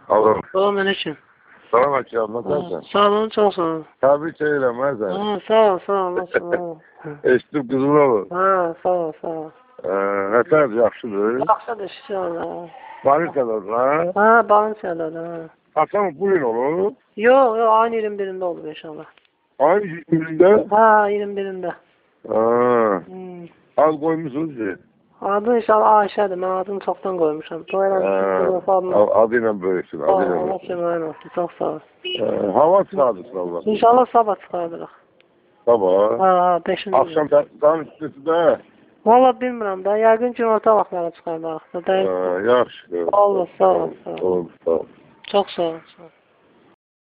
Alo. Salam aleyküm. Salam Akşam, nasılsın? Sağ olun, çok sağ olun. Təbrik edirəm, Əzər. Sağ ol, nasıl? Eşitdim qızıl olur. Sağ ol. Nətər, yaxşıdır? Yaxşıdır, inşallah. Banisədir, ha? Balınsiyadadır. Hasan bu gün olur? Yok, ayın 21'inde olur inşallah. Ayın 20'də? 21'inde. Az koymuşsunuz ki. Adı inşallah Ayşe'dir, ben adını çoktan koymuşam. Adıyla böylesin, adıyla böylesin. Çok sağ ol. Hava çıkardı sabah. İnşallah sabah çıkardırıq. Sabah? 5. Akşam dağın üstüsü de? Valla bilmirəm da, yəqin ki orta vaxtlara çıxardırıq. Yaxşı. Sağ ol. Sağ ol. Çok sağ ol.